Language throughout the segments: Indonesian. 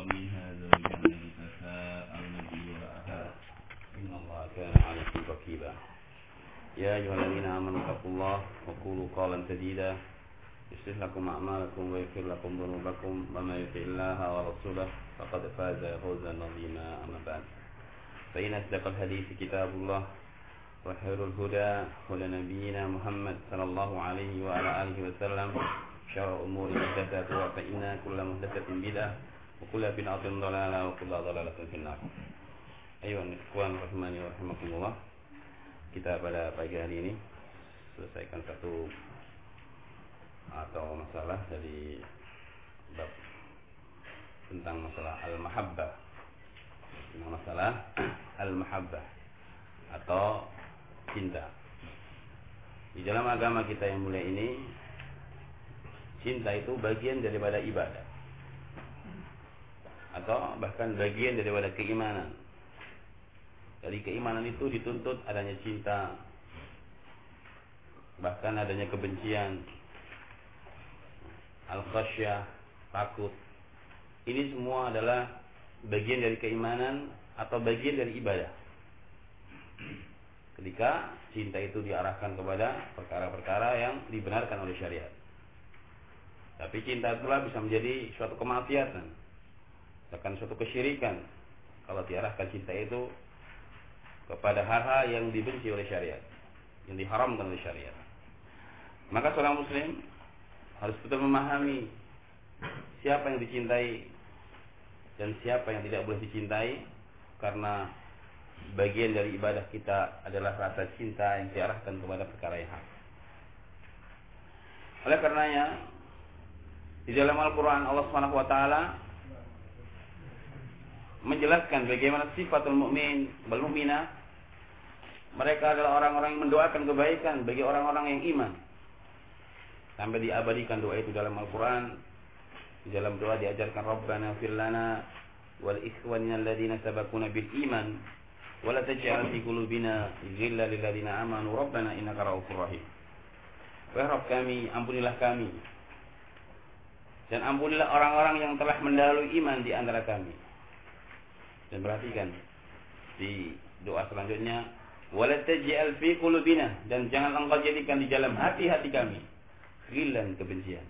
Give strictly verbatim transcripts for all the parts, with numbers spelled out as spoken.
فيها زوجين يتساءلون به والأرحام إن الله كان عليكم رقيبا يا أيها الذين آمنوا اتقوا الله وقولوا قولا سديدا يصلح لكم أعمالكم ويغفر لكم ذنوبكم ومن يطع الله ورسوله فقد فاز فوزا عظيما أما بعد فإن أصدق الحديث كتاب الله وخير الهدى هدى نبينا محمد صلى الله عليه وعلى آله وسلم شر الأمور محدثاتها فإن كل محدثة بدعة وكل بدعة ضلالة وكل ضلالة في النار. Ayo ikhwan rahimani wa rahimakumullah. Kita pada pagi hari ini selesaikan satu atau masalah dari bab tentang masalah al-mahabbah. Tentang masalah al-mahabbah atau cinta. Di dalam agama kita yang mulia ini, cinta itu bagian daripada ibadah atau bahkan bagian daripada keimanan. Dari keimanan itu dituntut adanya cinta, bahkan adanya kebencian, al-khasyah, takut. Ini semua adalah bagian dari keimanan atau bagian dari ibadah. Ketika cinta itu diarahkan kepada perkara-perkara yang dibenarkan oleh syariat. Tapi cinta itulah bisa menjadi suatu kemaksiatan, bahkan suatu kesyirikan kalau diarahkan cinta itu kepada hal-hal yang dibenci oleh syariat, yang diharamkan oleh syariat. Maka seorang muslim harus betul memahami siapa yang dicintai dan siapa yang tidak boleh dicintai, karena bagian dari ibadah kita adalah rasa cinta yang diarahkan kepada perkara yang hak. Oleh karenanya, di dalam Al-Quran Allah Subhanahu Wa Taala menjelaskan bagaimana sifatul mukmin wal mukminah. Mereka adalah orang-orang yang mendoakan kebaikan bagi orang-orang yang iman. Sampai diabadikan doa itu dalam Al-Quran. Di dalam doa diajarkan Rabbana fir lana wal ikhwanina alladhina sabaquna bil iman wa la taj'al fi qulubina ghillan lil ladzina amanu Rabbana innaka ra'ufur rahim. Wahai Rabb kami, ampunilah kami dan ampunilah orang-orang yang telah mendahului iman di antara kami. Dan perhatikan di doa selanjutnya, wala taj'al fi qulubina, dan jangan engkau jadikan di dalam hati-hati kami ghillan, kebencian.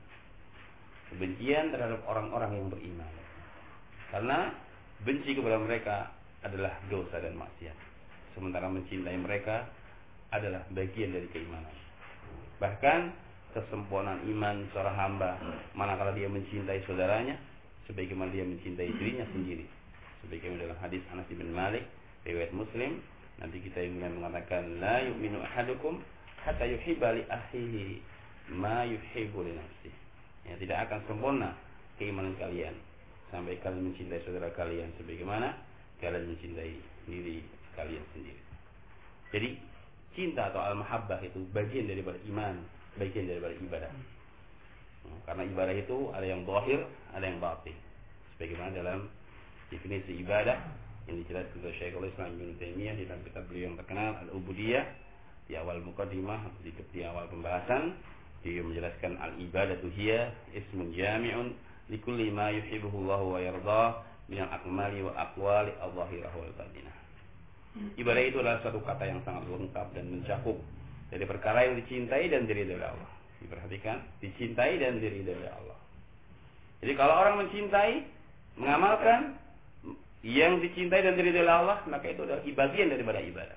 Kebencian terhadap orang-orang yang beriman. Karena benci kepada mereka adalah dosa dan maksiat. Sementara mencintai mereka adalah bagian dari keimanan. Bahkan kesempurnaan iman seorang hamba manakala dia mencintai saudaranya sebagaimana dia mencintai dirinya sendiri. Sebagaimana dalam hadis Anas bin Malik riwayat Muslim, nanti kita yang mengatakan la yu'minu ahadukum hatta yuhibba li akhihi ma yuhibbu li nafsihi. Ya, tidak akan sempurna keimanan kalian sampai kalian mencintai saudara kalian sebagaimana kalian mencintai diri kalian sendiri. Jadi cinta atau al-mahabbah itu bagian daripada iman, bagian daripada ibadah. Karena ibadah itu ada yang zahir, ada yang batin. Sebagaimana dalam definisi ibadah yang dijelaskan oleh Syekhul Islam Ibnu Taimiyah di dalam kitab beliau yang terkenal Al-Ubudiyah, di awal muqaddimah, di, di awal pembahasan, dia menjelaskan al-ibadatu hiya ismun jami'un likulli ma yuhibbuhu Allah wa yardah min al-aqmali wa aqwali adh-dhahirah wal batinah. Ibadah itu adalah satu kata yang sangat lengkap dan mencakup dari perkara yang dicintai dan diridhai oleh Allah. Diperhatikan, dicintai dan diridhai oleh Allah. Jadi kalau orang mencintai, mengamalkan yang dicintai dan diridhai oleh Allah, maka itu adalah bagian daripada ibadah.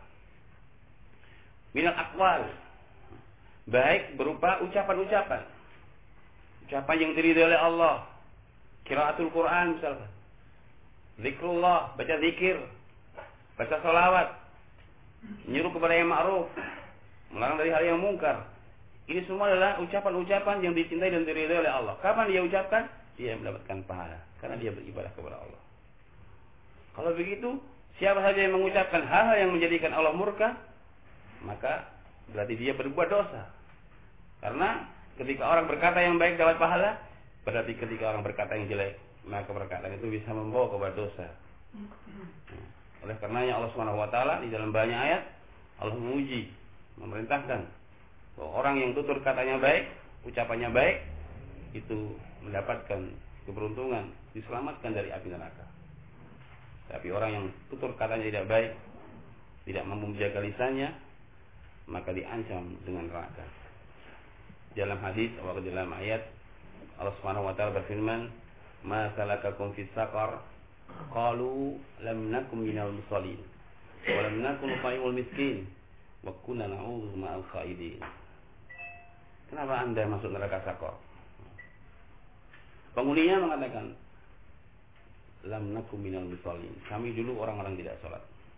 Minal aqwal, baik berupa ucapan-ucapan, ucapan yang diridhai oleh Allah, qiraatul Quran misalkan, zikrullah, baca zikir, baca salawat, menyuruh kepada yang ma'ruf, melarang dari hal yang mungkar. Ini semua adalah ucapan-ucapan yang dicintai dan diridhai oleh Allah. Kapan dia ucapkan? Dia mendapatkan pahala karena dia beribadah kepada Allah. Kalau begitu, siapa saja yang mengucapkan hal-hal yang menjadikan Allah murka, maka berarti dia berbuat dosa. Karena ketika orang berkata yang baik dapat pahala, berarti ketika orang berkata yang jelek, maka perkataan itu bisa membawa kepada dosa. Oleh karenanya Allah Subhanahu Wa Taala di dalam banyak ayat Allah memuji, memerintahkan bahwa orang yang tutur katanya baik, ucapannya baik, itu mendapatkan keberuntungan, diselamatkan dari api neraka. Tapi orang yang tutur katanya tidak baik, tidak mampu menjaga lisannya, maka diancam dengan neraka. Dalam hadis atau dalam ayat Allah Subhanahu wa taala berfirman, "Ma salakakum fis saqar?" Qalu lam nakum minal musallin wa lam nakun nut'imul miskin wa kunna na'udzu ma'al khaidin. Kenapa Anda masuk neraka Saqar? Penghuninya mengatakan, lam nakum minal musallin. Kami dulu orang-orang tidak salat.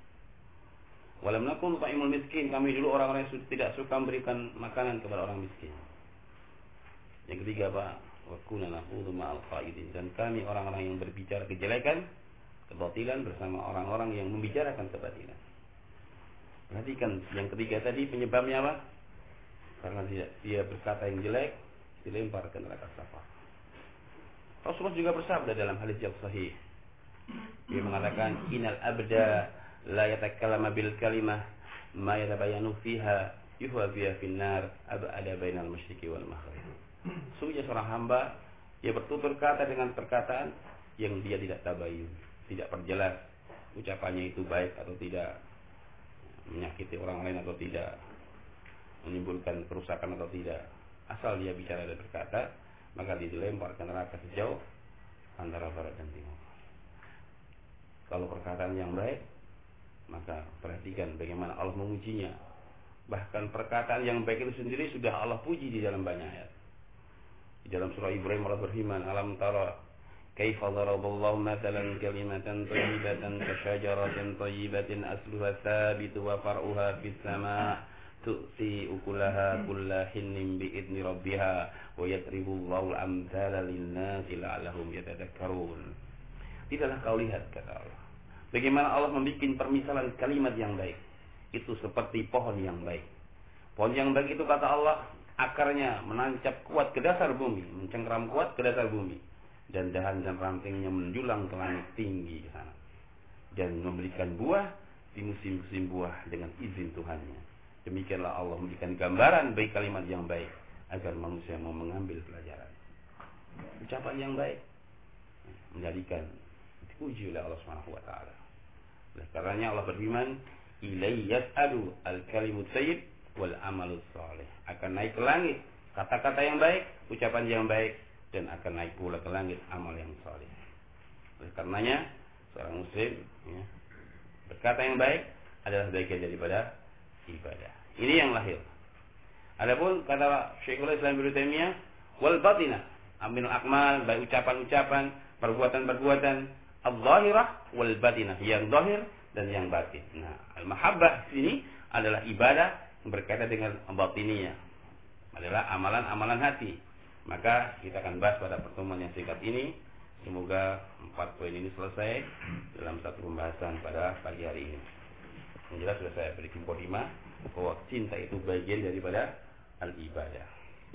Wa lam nakun nut'imul miskin. Kami dulu orang-orang yang tidak suka memberikan makanan kepada orang miskin. Yang ketiga apa? Wa kunna na'udzu ma'al khaidin. Dan kami orang-orang yang berbicara kejelekan, kebatilan bersama orang-orang yang membicarakan kebatilan. Perhatikan yang ketiga tadi penyebabnya apa? Karena dia, dia berkata yang jelek, dilempar ke neraka Saqar. Rasulullah juga bersabda dalam hadis yang sahih. Dia mengatakan, "Innal abda la yatakallama bil kalimah ma yatabayanu fiha yuhwa biha finnar ab'ada bainal masyriqi wal maghrib." Sungguhnya seorang hamba dia bertutur kata dengan perkataan yang dia tidak tabayun, tidak perjelas ucapannya itu baik atau tidak, menyakiti orang lain atau tidak, menimbulkan kerusakan atau tidak. Asal dia bicara dan berkata, maka dia dilempar ke neraka sejauh antara barat dan timur. Kalau perkataan yang baik, maka perhatikan bagaimana Allah memujinya. Bahkan perkataan yang baik itu sendiri sudah Allah puji di dalam banyak ayat. Di dalam surah Ibrahim Allah berfirman, "Alam tara kaifa daraballahu mathalan kalimatan thayyibatan kasyajaratin thayyibatin asluha tsabitu wa far'uha fis sama' tu'ti ukulaha kulla hinnin bi'idni rabbiha wa yadribullahu al-amthala lin-nasi la'allahum yatadhakkarun." Tidaklah kau lihat, kata Allah, bagaimana Allah membuat permisalan kalimat yang baik itu seperti pohon yang baik. Pohon yang baik itu, kata Allah, akarnya menancap kuat ke dasar bumi, mencengkeram kuat ke dasar bumi, dan dahan dan rantingnya menjulang ke langit tinggi ke sana, dan memberikan buah di musim-musim buah dengan izin Tuhannya. Demikianlah Allah memberikan gambaran bagi kalimat yang baik agar manusia mau mengambil pelajaran. Ucapan yang baik menjadikan dipuji oleh Allah Subhanahu wa taala. Oleh karenanya Allah berfirman, "Ilai yas'alu al-kalimut thayyib wal amalus shalih." Akan naik ke langit kata-kata yang baik, ucapan yang baik, dan akan naik pula ke langit amal yang saleh. Oleh karenanya seorang muslim ya, berkata yang baik adalah bagian daripada ibadah. Ini yang lahir. Adapun kata Syekhul Islam Ibnu Taimiyah, wal batinah aminul akmal, baik ucapan-ucapan, perbuatan-perbuatan, al-zahirah wal batinah, yang zahir dan yang batin. Nah, al-mahabbah sini adalah ibadah berkaitan dengan batiniyah, adalah amalan-amalan hati. Maka kita akan bahas pada pertemuan yang singkat ini. Semoga empat poin ini selesai dalam satu pembahasan pada pagi hari ini. Yang jelas sudah saya berikan mukadimah bahwa cinta itu bagian daripada al-ibadah.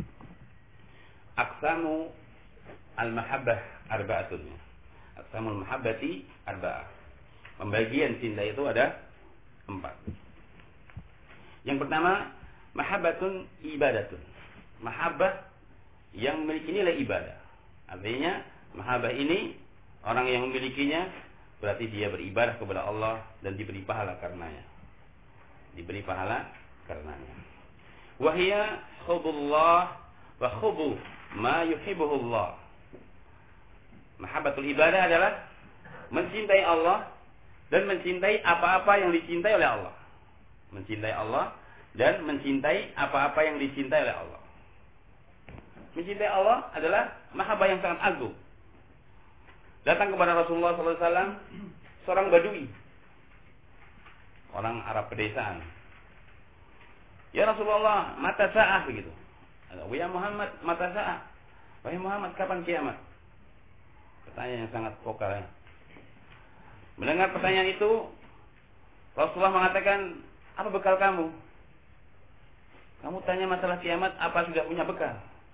Aqsamu al-mahabbah arba'atun. Aqsamul mahabbati arba'ah. Pembagian cinta itu ada empat. Yang pertama, mahabbatun ibadatun. Mahabbah yang memiliki nilai ibadah. Artinya mahabbah ini orang yang memilikinya berarti dia beribadah kepada Allah dan diberi pahala karenanya. Diberi pahala karenanya. Wahia hubbullah wa hubbu ma yuhibbuhullah. Mahabbatul ibadah adalah mencintai Allah dan mencintai apa-apa yang dicintai oleh Allah. Mencintai Allah dan mencintai apa-apa yang dicintai oleh Allah. Mencintai Allah adalah mahabbah yang sangat agung. Datang kepada Rasulullah sallallahu alaihi wasallam seorang badui, orang Arab pedesaan. Ya Rasulullah, mata sa'ah begitu. Ya Muhammad, mata sa'ah. Wahai Muhammad, kapan kiamat? Pertanyaan yang sangat vokal. Ya. Mendengar pertanyaan itu, Rasulullah mengatakan, apa bekal kamu? Kamu tanya masalah kiamat, apa sudah punya bekal?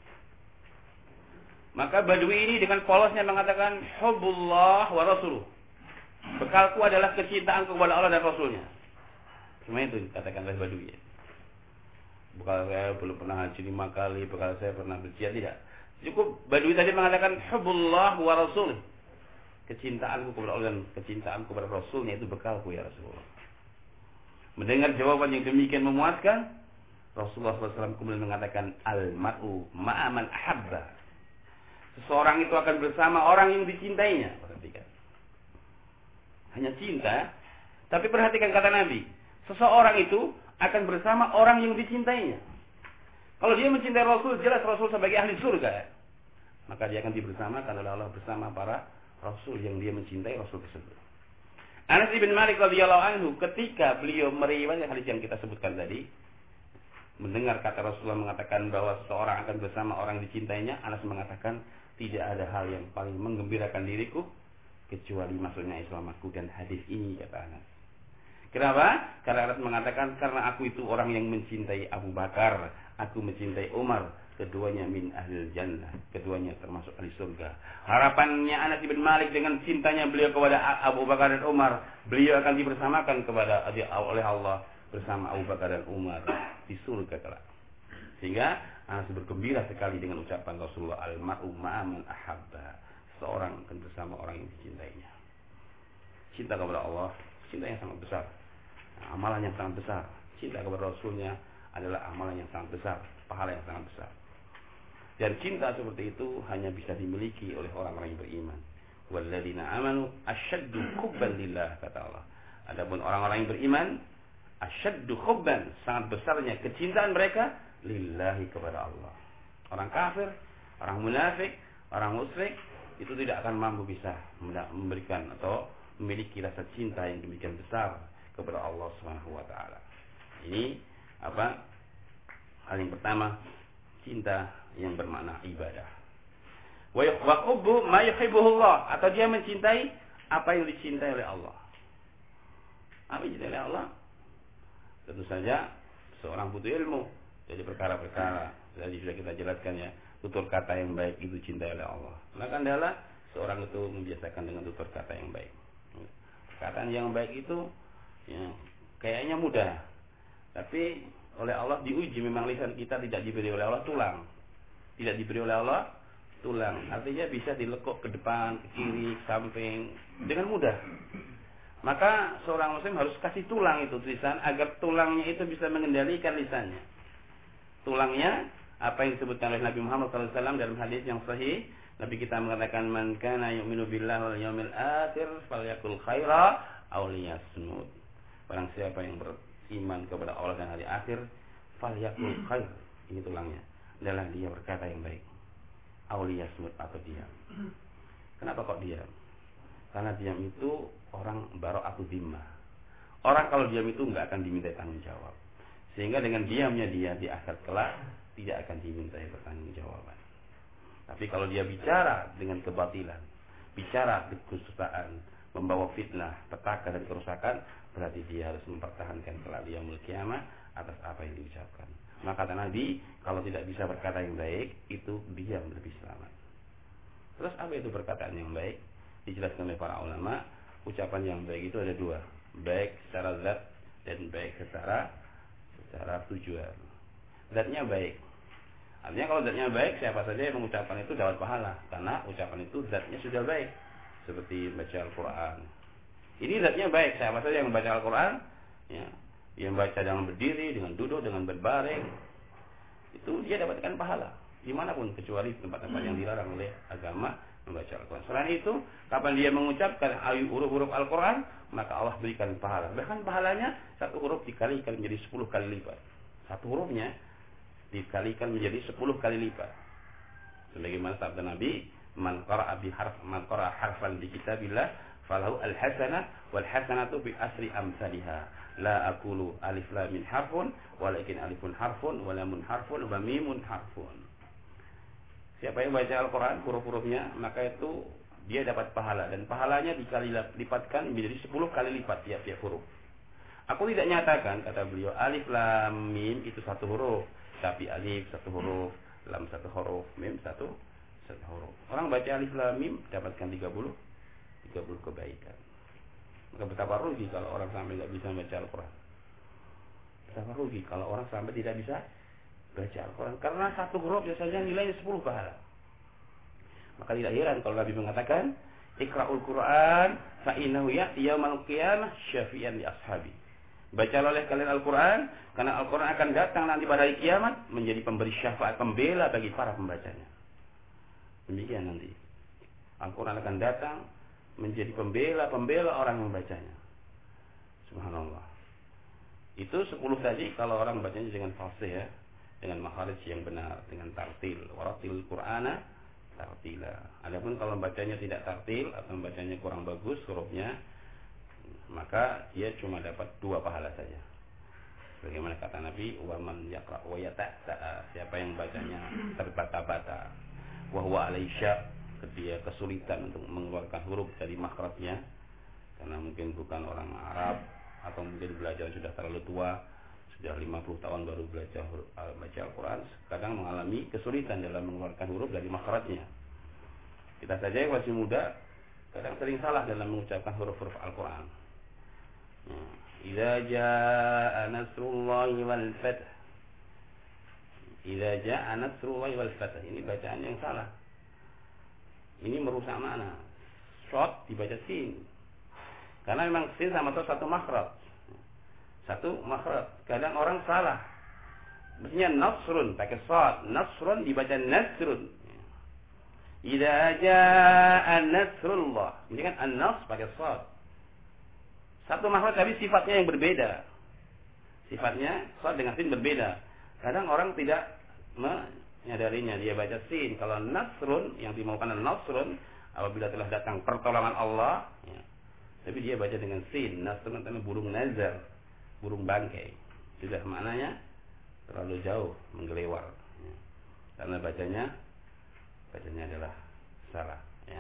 Maka badui ini dengan polosnya mengatakan, hubbullah wa rasuluh. Bekalku adalah kecintaanku kepada Allah dan Rasulnya. Cuma itu dikatakan oleh badui. Bekal saya belum pernah haji lima kali, bekal saya pernah berjihad, tidak. Cukup badui tadi mengatakan hubbullah wa rasuluh. kecintaanku kepada Allah dan kecintaanku kepada Rasulnya itu bekalku ya Rasulullah. Mendengar jawaban yang demikian memuaskan, Rasulullah shallallahu alaihi wasallam kemudian mengatakan, al-mar'u ma'aman ahabba. Seseorang itu akan bersama orang yang dicintainya. Perhatikan. Hanya cinta, tapi perhatikan kata Nabi. Seseorang itu akan bersama orang yang dicintainya. Kalau dia mencintai Rasul, jelas Rasul sebagai ahli surga. Maka dia akan dibersamakan oleh Allah bersama para Rasul yang dia mencintai Rasul tersebut. Anas bin Malik radhiyallahu anhu ketika beliau meriwayatkan hadis yang kita sebutkan tadi, mendengar kata Rasulullah mengatakan bahwa seseorang akan bersama orang yang dicintainya, Anas mengatakan, tidak ada hal yang paling menggembirakan diriku kecuali masuknya Islam aku dan hadis ini, kata Anas. Kenapa? Karena Anas mengatakan, karena aku itu orang yang mencintai Abu Bakar, aku mencintai Umar, keduanya min ahlil jannah, keduanya termasuk ahli surga. Harapannya Anas bin Malik dengan cintanya beliau kepada Abu Bakar dan Umar, beliau akan dibersamakan kepada oleh Allah bersama Abu Bakar dan Umar di surga kelak. Sehingga Anas bergembira sekali dengan ucapan Rasulullah, al-mar'u ma'aman ahabba. Seorang akan bersama orang yang dicintainya. Cinta kepada Allah, cinta yang sangat besar, amalan yang sangat besar. Cinta kepada Rasulnya adalah amalan yang sangat besar, pahala yang sangat besar. Dan cinta seperti itu hanya bisa dimiliki oleh orang-orang yang beriman. Walladzina amanu asyaddu hubban lillah, kata Allah. Adapun orang-orang yang beriman, asyaddu hubban, sangat besarnya kecintaan mereka lillahi, kepada Allah. Orang kafir, orang munafik, orang musyrik itu tidak akan mampu bisa memberikan atau memiliki rasa cinta yang demikian besar kepada Allah Subhanahu wa taala. Ini apa? Hal yang pertama, cinta yang bermakna ibadah. Wa hubbu ma yuhibbuhullah, atau dia mencintai apa yang dicintai oleh Allah. Apa yang dicintai oleh Allah? Tentu saja seorang butuh ilmu. Jadi perkara-perkara tadi sudah kita jelaskan ya, tutur kata yang baik itu cintai oleh Allah. Maka adalah seorang itu membiasakan dengan tutur kata yang baik. Perkataan yang baik itu ya, kayaknya mudah, tapi oleh Allah diuji. Memang lisan kita tidak diberi oleh Allah tulang, tidak diberi oleh Allah tulang. Artinya bisa dilekuk ke depan, ke kiri, ke samping dengan mudah. Maka seorang muslim harus kasih tulang itu lisan, agar tulangnya itu bisa mengendalikan lisannya. Tulangnya apa yang disebutkan oleh Nabi Muhammad shallallahu alaihi wasallam dalam hadis yang sahih. Nabi kita mengatakan, man kana yu'minu billahi wal yawmil akhir falyakul khaira aw liyasmut. Barang siapa yang beriman kepada Allah dan hari akhir, falyakul khair, ini tulangnya, adalah dia berkata yang baik, aw liyasmut, atau diam. Kenapa kok diam? Karena diam itu orang bara'atu dhimmah. Orang kalau diam itu enggak akan diminta tanggung jawab. Sehingga dengan diamnya dia di akhir kelak tidak akan dimintai pertanggungjawaban. Tapi kalau dia bicara dengan kebatilan, bicara kedustaan, membawa fitnah, petaka dan kerusakan, berarti dia harus mempertahankan kelak di yaumul qiyamah atas apa yang diucapkan. Maka kata Nabi, kalau tidak bisa berkata yang baik, itu diam lebih selamat. Terus apa itu perkataan yang baik? Dijelaskan oleh para ulama, ucapan yang baik itu ada dua, baik secara zat dan baik secara secara tujuan. Zatnya baik, artinya kalau zatnya baik, siapa saja yang mengucapkan itu dapat pahala, karena ucapan itu zatnya sudah baik. Seperti baca Al-Quran, ini zatnya baik. Siapa saja yang membaca Al-Quran, ya, yang baca dengan berdiri, dengan duduk, dengan berbaring, itu dia dapatkan pahala dimanapun, kecuali tempat-tempat yang dilarang oleh agama membaca Al-Quran. Selain itu, kapan dia mengucapkan huruf-huruf Al-Quran, maka Allah berikan pahala. Bahkan pahalanya satu huruf dikalikan menjadi sepuluh kali lipat. Satu hurufnya dikalikan menjadi sepuluh kali lipat. Sebagaimana sabda Nabi, man qara'a bi harf man qara'a harfan bi kitabillah falahu al-hasanah wal hasanatu bi asri amsalha. La aqulu alif lam mim harfun walakin alifun harfun wa lamun harfun wa mimun harfun. Siapa yang baca Al-Quran huruf-hurufnya, maka itu dia dapat pahala, dan pahalanya dikali lipatkan menjadi sepuluh kali lipat tiap-tiap huruf. Aku tidak nyatakan, kata beliau, alif lam mim itu satu huruf, tapi alif satu huruf, lam satu huruf, mim satu satu huruf. Orang baca alif lam mim dapatkan tiga puluh kebaikan. Maka betapa rugi kalau orang sampai tidak bisa baca Al-Quran. Betapa rugi kalau orang sampai tidak bisa baca Al-Quran, karena satu huruf biasanya nilainya sepuluh pahala. Maka tidak heran kalau Nabi mengatakan, Iqra'ul Qur'an fa innahu ya'ti yaumal qiyamah syafi'an li ashabi. Bacalah oleh kalian Al-Qur'an karena Al-Qur'an akan datang nanti pada hari kiamat menjadi pemberi syafaat, pembela bagi para pembacanya. Demikian nanti. Al-Qur'an akan datang menjadi pembela-pembela orang yang membacanya. Subhanallah. Itu sepuluh tadi kalau orang bacanya dengan fasih ya, dengan makharij yang benar, dengan tartil, waratil Qur'ana tartila. Adapun kalau bacanya tidak tartil atau bacanya kurang bagus hurufnya, maka dia cuma dapat dua pahala saja. Bagaimana kata Nabi, wa man yaqra wa yata'ta, siapa yang bacanya terbata-bata, wa huwa alaisya, dia kesulitan untuk mengeluarkan huruf dari makhrajnya karena mungkin bukan orang Arab atau mungkin belajar sudah terlalu tua, sudah lima puluh tahun baru belajar huruf, baca Al-Quran, kadang mengalami kesulitan dalam mengeluarkan huruf dari makhrajnya. Kita saja yang masih muda kadang sering salah dalam mengucapkan huruf-huruf Al-Quran. Idza jaa nasrullahi wal fath, idza jaa nasrullahi wal fath, ini bacaan yang salah. Ini merusak makna. Shot dibaca sin. Karena memang sin sama shot satu makhraj. Satu makhraj. Kadang orang salah. Mestinya nasrun pakai shot, nasrun dibaca nasrun. Idza jaa nasrullah. Ini kan an-nas pakai shot. Satu makhraj tapi sifatnya yang berbeda. Sifatnya shot dengan sin berbeda. Kadang orang tidak menyadarinya, dia baca sin. Kalau nasrun yang dimaukan nasrun apabila telah datang pertolongan Allah, ya. Tapi dia baca dengan sin. Nasrun itu burung nazar, burung bangkai. Sudah maknanya terlalu jauh menggelewar, ya. Karena bacanya bacanya adalah salah, ya.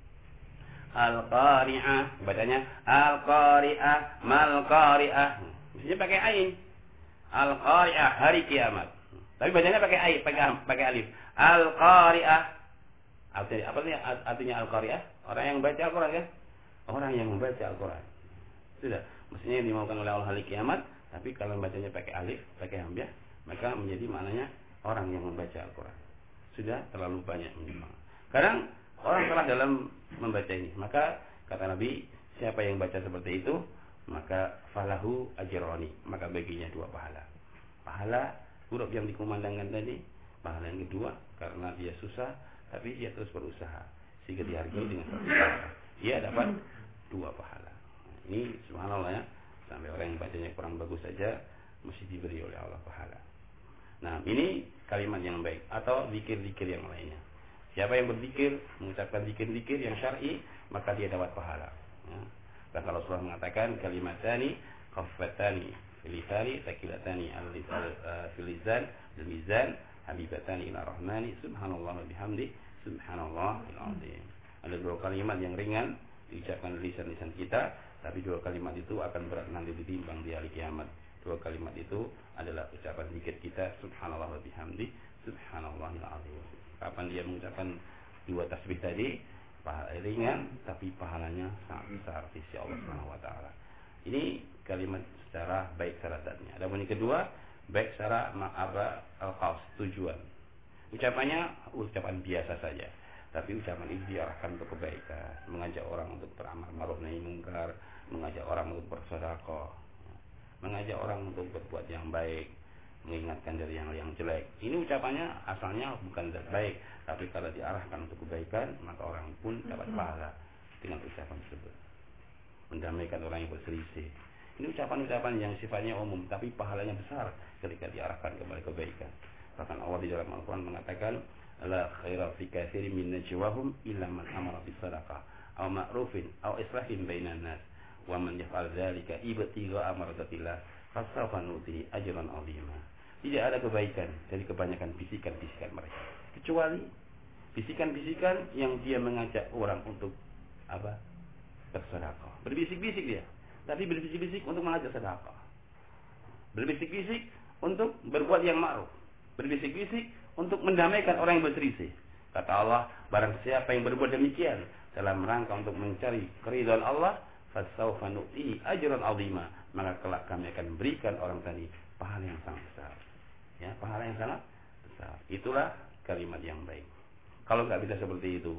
Al-Qari'ah, bacanya Al-Qari'ah, Mal-Qari'ah. Mestinya pakai ain. Al-Qari'ah, hari kiamat. Tapi bacanya pakai ain, pakai pakai alif. Al-Qari'ah. Artinya apa artinya? Artinya Al-Qari'ah? Orang yang baca Al-Qur'an kan? Orang yang membaca Al-Qur'an. Sudah, mestinya yang dimaukan oleh Allah hari kiamat, tapi kalau bacanya pakai alif, pakai hamzah, maka menjadi maknanya orang yang membaca Al-Qur'an. Sudah terlalu banyak menyimak. Kadang orang salah dalam membaca ini. Maka kata Nabi, siapa yang baca seperti itu, maka falahu ajrani, maka baginya dua pahala. Pahala huruf yang dikumandangkan tadi, pahala yang kedua karena dia susah tapi dia terus berusaha sehingga dihargai dengan satu pahala. Dia dapat dua pahala. Ini subhanallah ya, sampai orang yang bacanya kurang bagus saja mesti diberi oleh Allah pahala. Nah, ini kalimat yang baik atau zikir-zikir yang lainnya. Siapa yang berzikir, mengucapkan zikir-zikir yang syar'i, maka dia dapat pahala. Ya. Dan kalau Rasulullah mengatakan kalimatani khaffatani filisani takilatani al-filizan al-mizan habibatani ila rahmani subhanallah wa bihamdi subhanallahil azim. Ada dua kalimat yang ringan diucapkan lisan-lisan kita, tapi dua kalimat itu akan berat nanti ditimbang di hari kiamat. Dua kalimat itu adalah ucapan zikir kita subhanallah wa bihamdi subhanallahil azim. Kapan dia mengucapkan dua tasbih tadi, pahala ringan tapi pahalanya sangat besar di sisi Allah Subhanahu wa taala. Ini kalimat secara baik secara zatnya. Adapun yang kedua, baik secara ma'aba al-qasd, tujuan. Ucapannya ucapan biasa saja, tapi ucapan itu diarahkan untuk kebaikan, mengajak orang untuk beramal ma'ruf nahi munkar, mengajak orang untuk bersedekah, mengajak orang untuk berbuat yang baik, mengingatkan dari yang yang jelek. Ini ucapannya asalnya bukan zat baik, tapi kalau diarahkan untuk kebaikan, maka orang pun dapat pahala dengan ucapan tersebut. Mendamaikan orang yang berselisih. Ini ucapan-ucapan yang sifatnya umum, tapi pahalanya besar ketika diarahkan kepada kebaikan. Bahkan Allah di dalam Al-Quran mengatakan, la khaira fi katsirin min najwahum illa man amara bis sadaqah aw ma'rufin aw islahin bainan nas wa man yaf'al dzalika ibtigha'a mardatillah fasawfa nu'tihi ajran 'azima. Tidak ada kebaikan dari kebanyakan bisikan-bisikan mereka, kecuali bisikan-bisikan yang dia mengajak orang untuk apa? Bersedekah. Berbisik-bisik dia, tapi berbisik-bisik untuk mengajak sedekah. Berbisik-bisik untuk berbuat yang ma'ruf. Berbisik-bisik untuk mendamaikan orang yang berselisih. Kata Allah, barang siapa yang berbuat demikian dalam rangka untuk mencari keridhaan Allah, fasawfa nu'tihi ajran 'azima, maka kelak kami akan berikan orang tadi pahala yang sangat besar. Ya, pahala yang sangat besar. Itulah kalimat yang baik. Kalau nggak bisa seperti itu,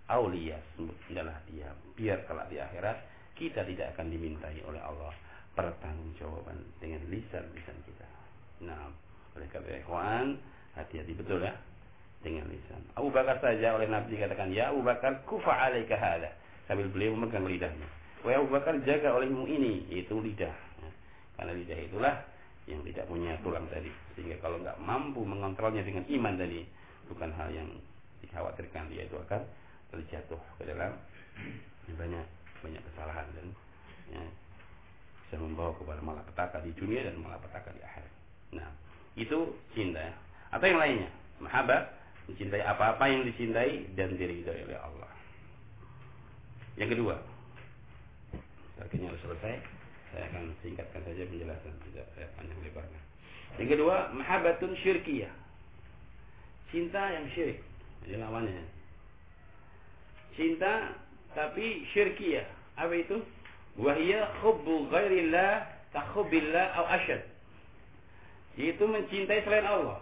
aulia, sembunyilah dia, biar kelak di akhirat kita tidak akan dimintai oleh Allah pertanggungjawaban dengan lisan-lisan kita. Nah, oleh karena ikhwan, hati-hati betul ya dengan lisan. Abu Bakar saja oleh Nabi dikatakan, ya Abu Bakar, kufa alaika hada, sambil beliau memegang lidahnya. Wahai Abu Bakar, jaga olehmu ini, itu lidah. Ya. Karena lidah itulah yang tidak punya tulang tadi, sehingga kalau nggak mampu mengontrolnya dengan iman tadi, bukan hal yang dikhawatirkan, dia itu akan terjatuh ke dalam banyak banyak kesalahan dan ya, bisa membawa kepada malapetaka di dunia dan malapetaka di akhirat. Nah, itu cinta. Atau yang lainnya, mahabbah, mencintai apa-apa yang dicintai dan diridhai oleh Allah. Yang kedua, akhirnya sudah selesai, saya akan singkatkan saja penjelasan, tidak saya panjang lebarnya. Yang kedua, mahabbatun syirkiyah, cinta yang syirik. Ini lawannya. Cinta tapi syirkiyah. Apa itu? Wahiyya hubbu ghairillah tahubbillah au asyad. Yaitu mencintai selain Allah,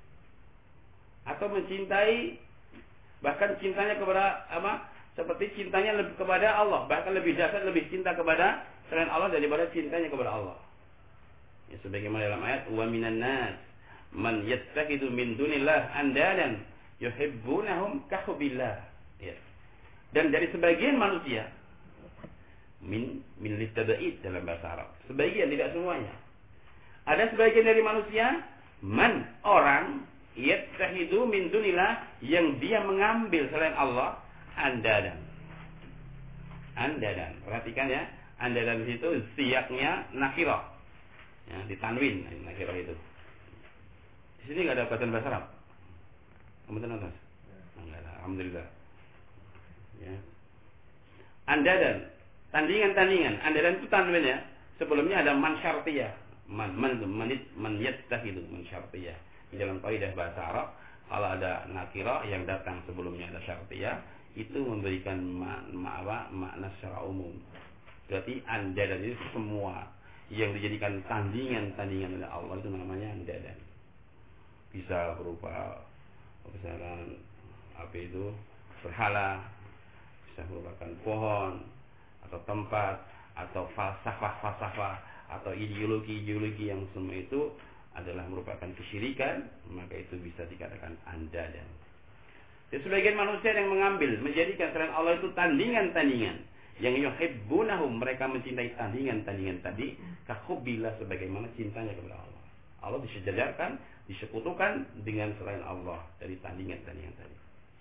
atau mencintai, bahkan cintanya kepada apa? Seperti cintanya lebih kepada Allah, bahkan lebih dahsyat, lebih cinta kepada selain Allah daripada cintanya kepada Allah. Ya, sebagaimana dalam ayat, wa minan nas man yattakhidhu min dunillah andadan yuhibbunahum ka hubbillah. Ya. Dan dari sebagian manusia, min min litaba'id dalam bahasa Arab, sebagian, tidak semuanya. Ada sebagian dari manusia, man, orang, yattakhidhu min dunillah, yang dia mengambil selain Allah andadan. Andadan. Perhatikan ya, andadan di situ siaknya nakirah. Ya, ditanwin nakirah itu. Di sini enggak ada perkataan bahasa Arab. Kemudian Mas. Enggak ada. Alhamdulillah. Ya. Andadan, tandingan-tandingan. Andadan itu tanwin ya. Sebelumnya ada man syartiyah. Man man man, man yattakhidhu man syartiyah. Di dalam kaidah bahasa Arab, kalau ada nakirah yang datang sebelumnya ada syartiyah, itu memberikan makna makna secara umum. Berarti andadan itu semua yang dijadikan tandingan-tandingan oleh Allah itu namanya andadan. Bisa berupa misalkan apa itu berhala, bisa merupakan pohon atau tempat atau falsafah-falsafah atau ideologi-ideologi yang semua itu adalah merupakan kesyirikan, maka itu bisa dikatakan andadan. Dan sebagian manusia yang mengambil, menjadikan selain Allah itu tandingan-tandingan yang yuhibbunahum, mereka mencintai tandingan-tandingan tadi kahubbillah, sebagaimana cintanya kepada Allah. Allah disejajarkan, disekutukan dengan selain Allah dari tandingan-tandingan tadi.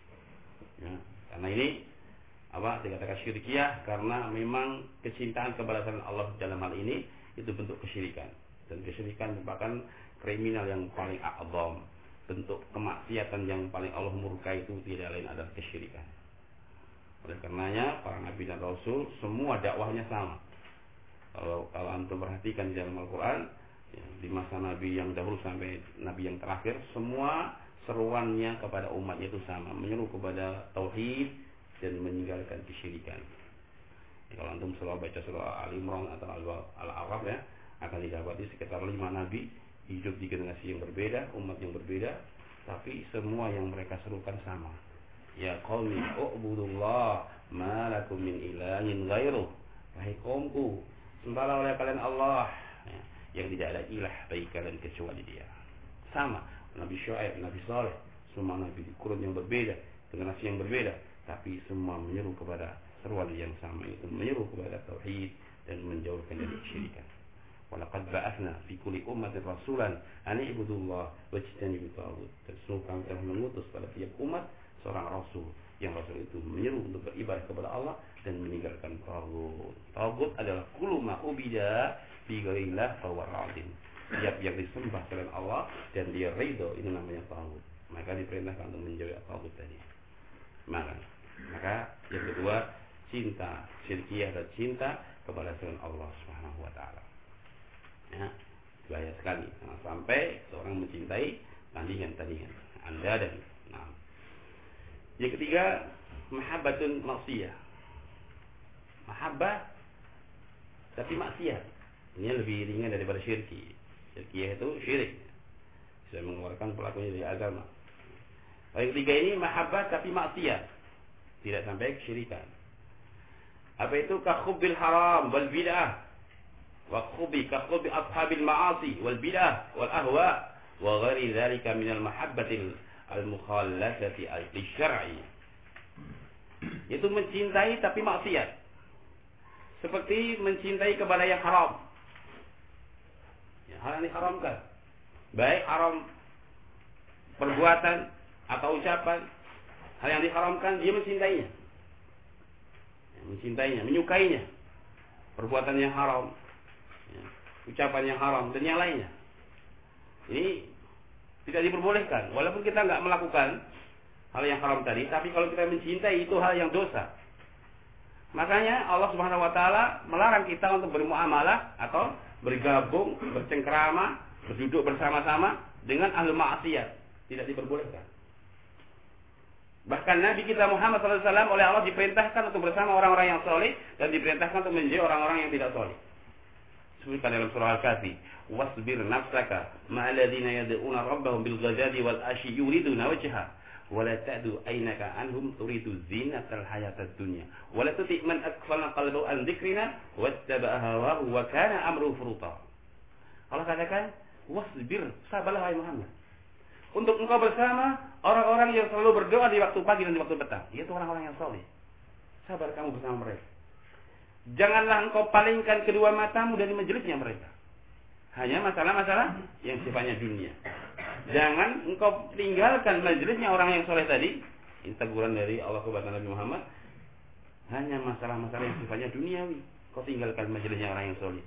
Ya, karena ini apa dikatakan syirkiyah, karena memang kecintaan kepada selain Allah dalam hal ini itu bentuk kesyirikan, dan kesyirikan merupakan kriminal yang paling a'zam. Bentuk kemaksiatan yang paling Allah murkai itu tidak lain adalah kesyirikan. Oleh karenanya para nabi dan rasul semua dakwahnya sama. Kalau kalau antum perhatikan di dalam Al-Quran, ya, di masa nabi yang dahulu sampai nabi yang terakhir, semua seruannya kepada umatnya itu sama, menyeru kepada tauhid dan meninggalkan kesyirikan. Ya, kalau antum selalu baca surah Al-Imran atau Al-A'raf ya, akan didapati sekitar lima nabi hidup di generasi yang berbeda, umat yang berbeda, tapi semua yang mereka serukan sama. Ya qaumi u'budullah ma lakum min ilahin ghairuh. Wahai kaumku, sembahlah oleh kalian Allah, ya, yang tidak ada ilah bagi kalian kecuali Dia. Sama Nabi Syuaib, Nabi Saleh, semua nabi di kurun yang berbeda, generasi yang berbeda, tapi semua menyeru kepada seruan yang sama, itu menyeru kepada tauhid dan menjauhkan dari kesyirikan. Walaqad ba'atsna fi kulli ummatin rasulan an i'budullah wajtanibut taghut. Sesungguhnya kami telah mengutus pada tiap umat seorang rasul, yang rasul itu menyeru untuk beribadah kepada Allah dan meninggalkan taghut. Taghut adalah kullu ma ubida bi ghairillah fa huwa radin. Tiap yang disembah selain Allah dan dia ridho, ini namanya taghut. Maka diperintahkan untuk menjauhi taghut tadi. Maka maka yang kedua, cinta syirkiyah dan cinta kepada selain Allah Subhanahu wa taala. Ya, bahaya sekali. Nah, sampai seorang mencintai tandingan-tandingan Anda dan nah. Yang ketiga, mahabbatun maksiyah. Mahabbah tapi maksiat. Ini lebih ringan daripada syirki. Syirkiyah itu syirik, bisa mengeluarkan pelakunya dari agama. Yang ketiga ini mahabbah tapi maksiat. tidak sampai kesyirikan. Apa itu? Kakhubbil haram wal bid'ah wa khubi kakhubi ashabil ma'asi wal bid'ah wal ahwa wa ghairi dzalika min al mahabbatil al mukhalafati al syar'i. Itu mencintai tapi maksiat. Seperti mencintai kepada yang haram. Ya, hal yang diharamkan. Baik haram perbuatan atau ucapan, hal yang diharamkan dia mencintainya. Ya, mencintainya, menyukainya. Perbuatan yang haram, ya, ucapan yang haram dan yang lainnya. Ini tidak diperbolehkan. Walaupun kita nggak melakukan hal yang haram tadi, tapi kalau kita mencintai itu hal yang dosa. Makanya Allah Subhanahu wa taala melarang kita untuk bermuamalah atau bergabung, bercengkrama, berduduk bersama-sama dengan ahli maksiat. Tidak diperbolehkan. Bahkan Nabi kita Muhammad shallallahu alaihi wasallam oleh Allah diperintahkan untuk bersama orang-orang yang soleh dan diperintahkan untuk menjauhi orang-orang yang tidak soleh. Sebutkan dalam surah Al-Kahfi, wasbir nafsaka ma'alladzina yad'una rabbahum bil ghadati wal ashi yuriduna wajha wa la ta'du aynaka anhum turidu zinatal hayatad dunya wa la tuti' man aghfalna qalbahu an dzikrina wattaba'a hawahu wa kana amruhu furuta. Allah katakan, wasbir, sabarlah wahai Muhammad, untuk engkau bersama orang-orang yang selalu berdoa di waktu pagi dan di waktu petang, yaitu orang-orang yang saleh. Sabar kamu bersama mereka. Janganlah engkau palingkan kedua matamu dari majelisnya mereka. Hanya masalah-masalah yang sifatnya dunia. Jangan engkau tinggalkan majelisnya orang yang soleh tadi. Ini teguran dari Allah kepada Nabi Muhammad. Hanya masalah-masalah yang sifatnya duniawi. Kau tinggalkan majelisnya orang yang soleh.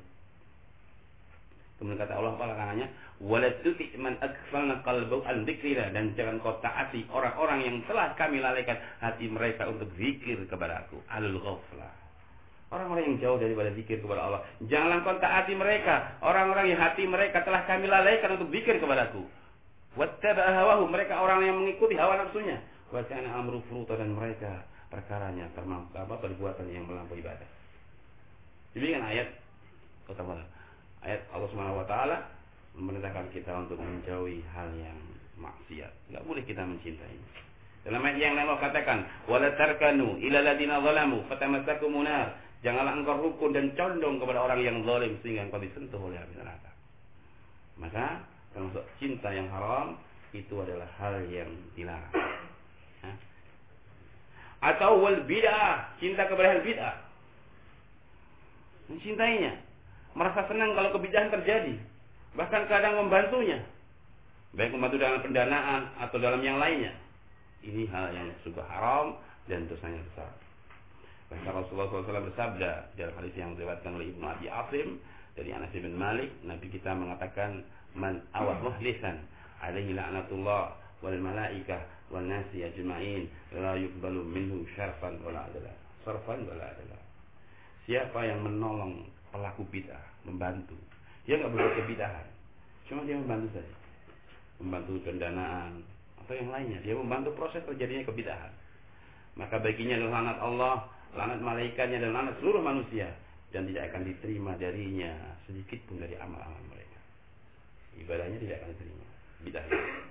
Kemudian kata Allah apa larangannya? Wala tuti' man aghfalna qalbahu an dzikrina, dan jangan kau taati orang-orang yang telah kami lalaikan hati mereka untuk zikir kepada Aku. Alul ghaflah. Orang-orang yang jauh daripada zikir kepada Allah. Janganlah kau taati mereka, orang-orang yang hati mereka telah kami lalaikan untuk zikir kepada Aku. Wattaba'a hawahu, mereka orang yang mengikuti hawa nafsunya. Wa kana amru furuta, dan mereka perkaranya termasuk apa perbuatan yang melampaui batas. Demikian ayat utama. Ayat Allah Subhanahu wa taala memerintahkan kita untuk menjauhi hal yang maksiat. Enggak boleh kita mencintai. Dalam ayat yang lain Allah katakan, "Wala tarkanu ila alladziina zalamu fatamassakumun nar." Janganlah engkau rukun dan condong kepada orang yang zalim sehingga engkau disentuh oleh api neraka. Maka termasuk cinta yang haram itu adalah hal yang dilarang. Hah? Atau wal bid'ah, cinta kepada hal bid'ah. Mencintainya, merasa senang kalau kebidahan terjadi, bahkan kadang membantunya, baik membantu dalam pendanaan atau dalam yang lainnya. Ini hal yang juga haram dan dosanya besar. Bahkan Rasulullah shallallahu alaihi wasallam bersabda dalam hadis yang diriwayatkan oleh Ibnu Abi Asim dari Anas bin Malik, Nabi kita mengatakan, man awah muhlisan alaihi la'natullah wal malaikah wan nasi ajma'in la yuqbalu minhu syarfan wala adla. Syarfan wala adla. Siapa yang menolong pelaku bid'ah, membantu, dia enggak berbuat kebidahan, cuma dia membantu saja, membantu pendanaan atau yang lainnya, dia membantu proses terjadinya kebidahan, maka baginya adalah laknat Allah, laknat malaikatnya, dan laknat seluruh manusia, dan tidak akan diterima darinya sedikit pun dari amal-amal mereka. Ibadahnya tidak akan diterima. Bidah.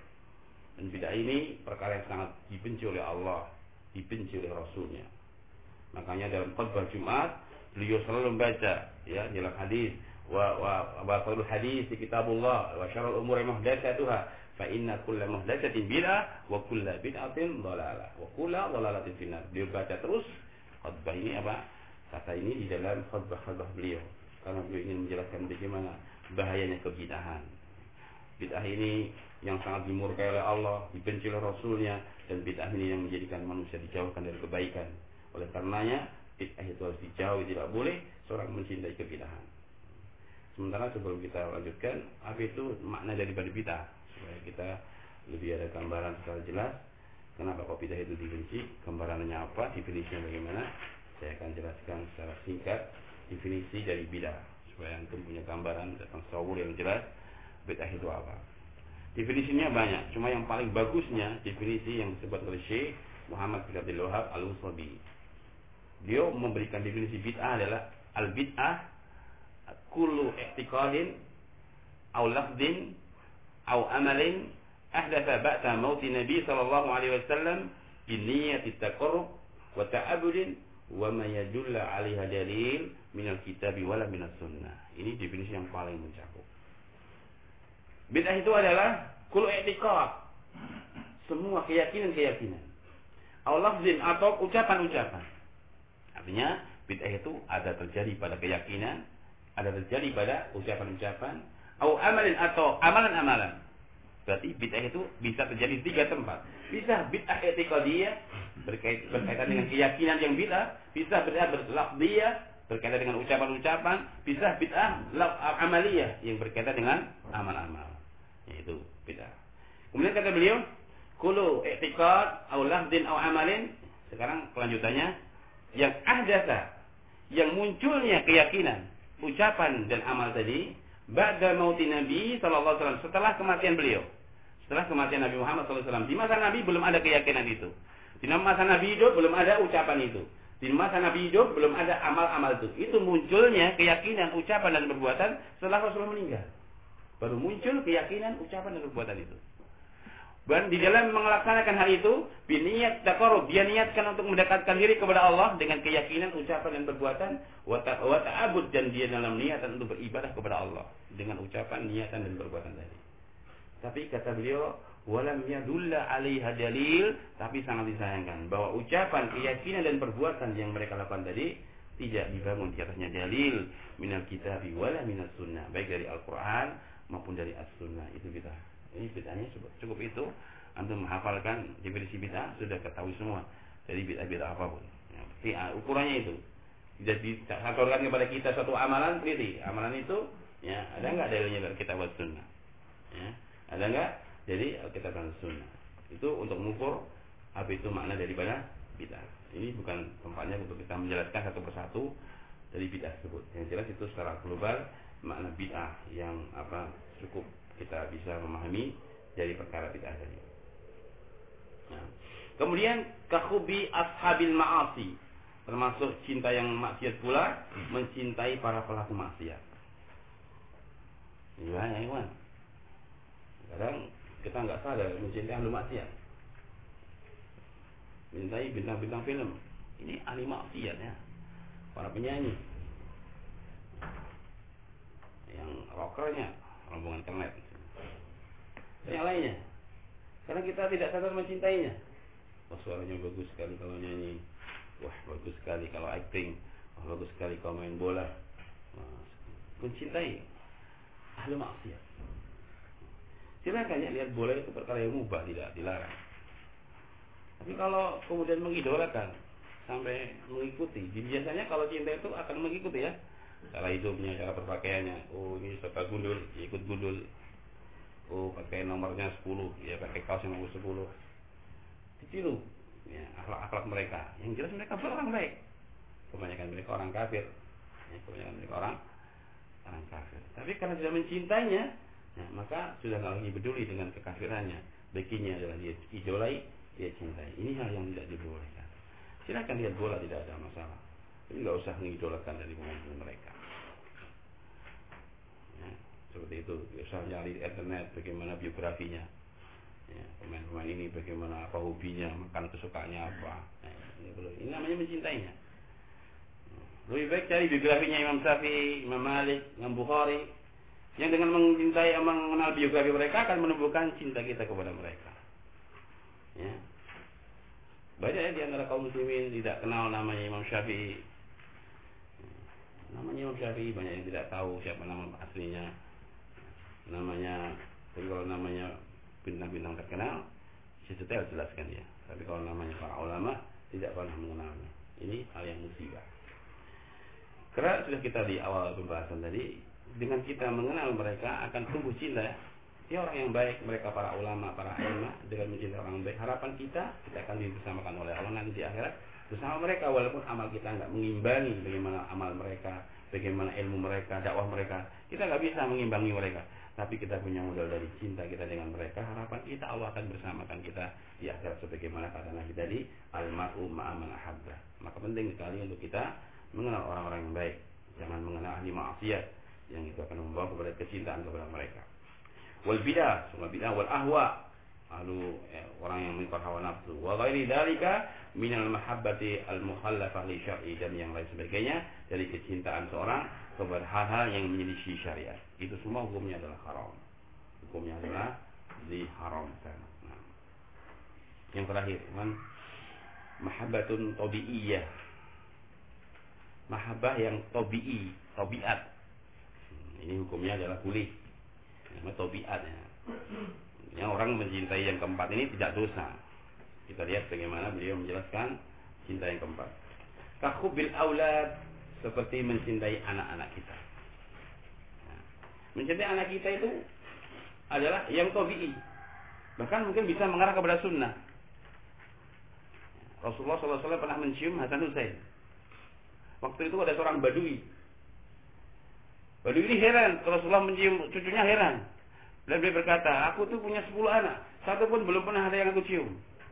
Dan bidah ini perkara yang sangat dibenci oleh Allah, dibenci oleh Rasulnya. Makanya dalam khutbah Jumat beliau selalu membaca, ya, dalam hadis, wa wa batul hadis di kitabullah wa syarrul umuri muhdatsatuha fa inna kulla muhdatsatin bid'ah wa kulla bid'atin dhalalah wa kulla dhalalatin finnar. Dia baca terus khutbah ini apa? Kata ini di dalam khutbah-khutbah beliau, karena beliau ingin menjelaskan bagaimana bahayanya kebidahan. Bid'ah ini yang sangat dimurkai oleh Allah, dibenci oleh Rasulnya, dan bid'ah ini yang menjadikan manusia dijauhkan dari kebaikan. Oleh karenanya bid'ah itu harus dijauhi, tidak boleh seorang mencintai kebidahan. Sementara sebelum kita lanjutkan, apa itu makna daripada bid'ah, supaya kita lebih ada gambaran secara jelas kenapa kok bid'ah itu dibenci, gambarannya apa, definisinya bagaimana. Saya akan jelaskan secara singkat definisi dari bid'ah supaya antum punya gambaran dan tasawur yang jelas bid'ah itu apa. Definisinya banyak, cuma yang paling bagusnya definisi yang disebut oleh Syekh Muhammad bin Abdul Wahab Al-Wasabi. Dia memberikan definisi bid'ah adalah al-bid'ah kullu i'tiqadin aw lafdin aw amalin ahdatha ba'da mauti Nabi sallallahu alaihi wasallam bi niyyati taqarrub wa ta'abbudin wa ma yadulla 'alaiha dalil minal kitabi wala minas sunnah. Ini definisi yang paling mencakup. Bid'ah itu adalah kullu i'tiqad, semua keyakinan-keyakinan, aw lafzin atau ucapan-ucapan. Artinya bid'ah itu ada terjadi pada keyakinan, ada terjadi pada ucapan-ucapan, aw amalin atau amalan-amalan. Berarti bid'ah itu bisa terjadi di tiga tempat. Bisa bid'ah i'tiqadiyah berkait, berkaitan dengan keyakinan yang bid'ah, bisa bid'ah berlafziyah berkaitan dengan ucapan-ucapan, bisa bid'ah amaliyah yang berkaitan dengan amal-amal. Yaitu bid'ah. Kemudian kata beliau, kullu i'tiqad aw lafdin aw amalin. Sekarang kelanjutannya, yang ahdatsa, yang munculnya keyakinan, ucapan dan amal tadi ba'da mauti Nabi sallallahu alaihi wasallam, setelah kematian beliau. Setelah kematian Nabi Muhammad sallallahu alaihi wasallam. Di masa Nabi belum ada keyakinan itu. Di masa Nabi hidup belum ada ucapan itu. Di masa Nabi hidup belum ada amal-amal itu. Itu munculnya keyakinan, ucapan dan perbuatan setelah Rasulullah meninggal. Baru muncul keyakinan, ucapan dan perbuatan itu. Dan di dalam melaksanakan hal itu, biniat taqarrub, dia niatkan untuk mendekatkan diri kepada Allah dengan keyakinan, ucapan dan perbuatan, wa ta'abbud, dan dia dalam niatan untuk beribadah kepada Allah dengan ucapan, niatan dan perbuatan tadi. Tapi kata beliau, walam yadulla 'alaiha dalil, tapi sangat disayangkan bahwa ucapan, keyakinan dan perbuatan yang mereka lakukan tadi tidak dibangun di atasnya dalil minal kitabi wala minas sunnah, baik dari Al-Qur'an maupun dari As-Sunnah. Itu bid'ah. Ini bid'ahnya cukup itu. Antum menghafalkan definisi bid'ah sudah ketahui semua dari bid'ah-bid'ah apapun. Ya, ukurannya itu. Tidak disatorkan kepada kita suatu amalan, berarti amalan itu ya ada enggak dalilnya dari kitab dan sunnah? Ya, ada enggak? Jadi kitab dan sunnah. Itu untuk mengukur apa itu makna daripada bid'ah. Ini bukan tempatnya untuk kita menjelaskan satu persatu dari bid'ah tersebut. Yang jelas itu secara global makna bid'ah yang apa cukup kita bisa memahami dari perkara bid'ah tadi. Nah, kemudian kahubi ashabil ma'asi, termasuk cinta yang maksiat pula, mencintai para pelaku maksiat. Gimana ya, Iwan? Kadang kita nggak sadar mencintai ahli maksiat. Mencintai bintang-bintang film. Ini ahli maksiat ya. Para penyanyi. Yang rockernya, rombongan kernet. Dan yang lainnya. Karena kita tidak sadar mencintainya. Wah, suaranya bagus sekali kalau nyanyi. Wah, bagus sekali kalau acting. Wah, bagus sekali kalau main bola. Wah, mencintai ahli maksiat. Silakan ya, lihat bola itu perkara yang mubah, tidak dilarang. Tapi kalau kemudian mengidolakan sampai mengikuti, biasanya kalau cinta itu akan mengikuti ya, cara hidupnya, cara berpakaiannya. Oh, ini suka gundul, ikut gundul. Oh, pakai nomornya sepuluh, ya pakai kaos yang nomor sepuluh. Ditiru ya, akhlak-akhlak mereka. Yang jelas mereka orang baik. Kebanyakan mereka orang kafir. Ya, kebanyakan mereka orang orang kafir. Tapi karena sudah mencintainya, ya, maka sudah nggak lagi peduli dengan kekafirannya. Baginya adalah dia idolai, dia cintai. Ini hal yang tidak dibolehkan. Silakan lihat bola, tidak ada masalah. Tapi nggak usah mengidolakan dari pemain mereka. Ya, seperti itu. Usah nyari di internet bagaimana biografinya. Ya, pemain-pemain ini bagaimana, apa hobinya, makan kesukaannya apa. Nah, ini belum. Ini namanya mencintainya. Lebih baik cari biografinya Imam Syafi'i, Imam Malik, Imam Bukhari. Yang dengan mencintai, mengenal biografi mereka akan menumbuhkan cinta kita kepada mereka. Ya. Banyak ya di antara kaum muslimin tidak kenal namanya Imam Syafi'i. Namanya Imam Syafi'i banyak yang tidak tahu siapa nama aslinya. Namanya, tapi kalau namanya bintang-bintang terkenal, detail jelaskan ya. Tapi kalau namanya para ulama tidak pernah mengenalnya. Ini hal yang musibah. Karena sudah kita di awal pembahasan tadi, dengan kita mengenal mereka akan tumbuh cinta. Dia orang yang baik, mereka para ulama, para ilmu, dengan mencintai orang baik. Harapan kita, kita akan dibersamakan oleh Allah nanti di akhirat bersama mereka, walaupun amal kita nggak mengimbangi bagaimana amal mereka, bagaimana ilmu mereka, dakwah mereka. Kita nggak bisa mengimbangi mereka. Tapi kita punya modal dari cinta kita dengan mereka. Harapan kita Allah akan bersamakan kita di akhirat sebagaimana kata Nabi tadi, al-mar'u ma'a man ahabba. Maka penting sekali untuk kita mengenal orang-orang yang baik. Jangan mengenal ahli maksiat yang itu akan membawa kepada kecintaan kepada mereka. Wal bidah, semua bidah, wal ahwa, lalu ya, orang yang mengikut hawa nafsu. Wa ghairi dzalika minal mahabbati al-mukhallafah li syar'i, dan yang lain sebagainya dari kecintaan seorang kepada hal-hal yang menyelisih syariat. Itu semua hukumnya adalah haram. Hukumnya adalah diharamkan. Nah, yang terakhir, man mahabbatun tabi'iyah. Mahabbah yang tabi'i, tabiat. Ini hukumnya adalah boleh. Namanya tabiat ya. Yang orang mencintai yang keempat ini tidak dosa. Kita lihat bagaimana beliau menjelaskan cinta yang keempat. Kahubbil aulad, seperti mencintai anak-anak kita. Nah, mencintai anak kita itu adalah yang tabi'i. Bahkan mungkin bisa mengarah kepada sunnah. Rasulullah shallallahu alaihi wasallam pernah mencium Hasan Husain. Waktu itu ada seorang Badui. Badui ini heran, Rasulullah mencium cucunya heran. Dan dia berkata, aku tuh punya sepuluh anak, satu pun belum pernah ada yang aku cium.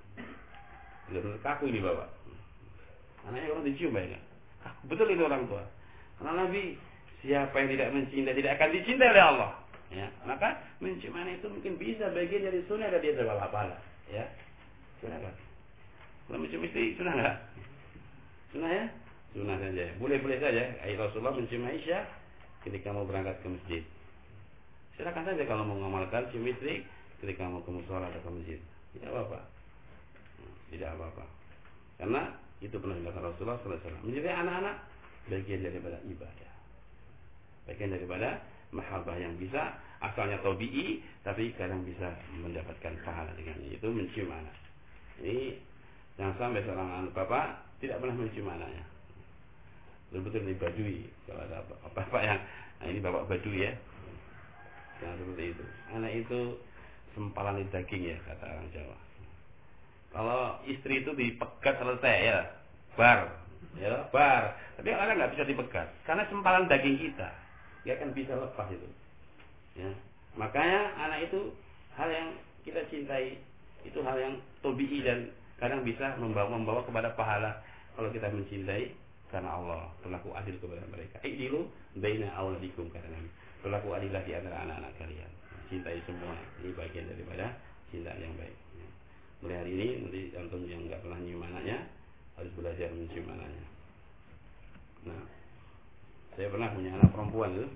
Menurut kaku ini bapak. Anaknya orang dicium banyak. Betul itu orang tua. Karena Nabi, siapa yang tidak mencintai tidak akan dicintai oleh Allah. Ya, maka mencium anak itu mungkin bisa bagian dari sunnah dan dia terbawa pala. Ya, sunnah kan? Kalau mencium istri sunnah nggak? Sunnah ya? Sunnah saja. Boleh-boleh saja. Ayat Rasulullah mencium Aisyah ketika mau berangkat ke masjid. Silakan saja kalau mau mengamalkan cium istri ketika mau ke mushola atau ke masjid. Tidak apa-apa. Tidak apa-apa. Karena itu pernah dilakukan Rasulullah sallallahu alaihi wasallam. Mencintai anak-anak bagian daripada ibadah. Bagian daripada mahabbah yang bisa asalnya tabi'i tapi kadang bisa mendapatkan pahala dengannya, itu mencium anak. Ini jangan sampai seorang anak bapak tidak pernah mencium anaknya. Betul-betul ini badui. Kalau ada bapak yang nah ini bapak badui ya. Jangan seperti itu. Anak itu sempalan daging ya kata orang Jawa. Kalau istri itu dipegat selesai ya, bar, ya bar. Tapi anak nggak bisa dipegat karena sempalan daging kita, dia akan bisa lepas itu. Ya, makanya anak itu hal yang kita cintai, itu hal yang tabi'i dan kadang bisa membawa membawa kepada pahala kalau kita mencintai karena Allah. Berlaku adil kepada mereka. Idilu baina auladikum kata Nabi. Berlaku adillah di antara anak-anak kalian. Cintai semua. Ini bagian daripada cinta yang baik. Mulai hari ini nanti antum yang nggak pernah nyium anaknya harus belajar mencium anaknya. Nah, saya pernah punya anak perempuan itu.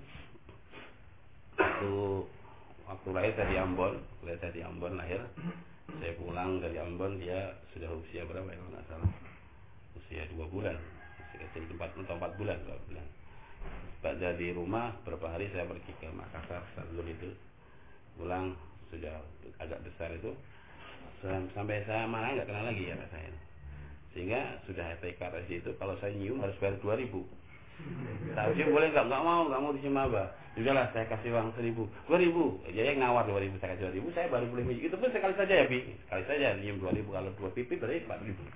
Waktu waktu lahir dari Ambon, lahir dari Ambon lahir. Saya pulang dari Ambon dia sudah usia berapa ya kalau nggak salah? Usia dua bulan. Masih kecil empat atau empat bulan, dua bulan. Pada di rumah beberapa hari saya pergi ke Makassar, Stadion itu. Pulang sudah agak besar itu. Sampai saya mana nggak kenal lagi ya saya. Sehingga sudah tekad di situ kalau saya nyium harus bayar dua ribu. Tahu sih boleh nggak? Nggak mau, nggak mau dicium apa? Sudahlah saya kasih uang seribu, dua ribu. Jadi yang nawar dua ribu saya kasih dua ribu, saya baru boleh nyium. Itu pun sekali saja ya bi, sekali saja nyium dua ribu. Kalau dua pipi berarti empat ribu.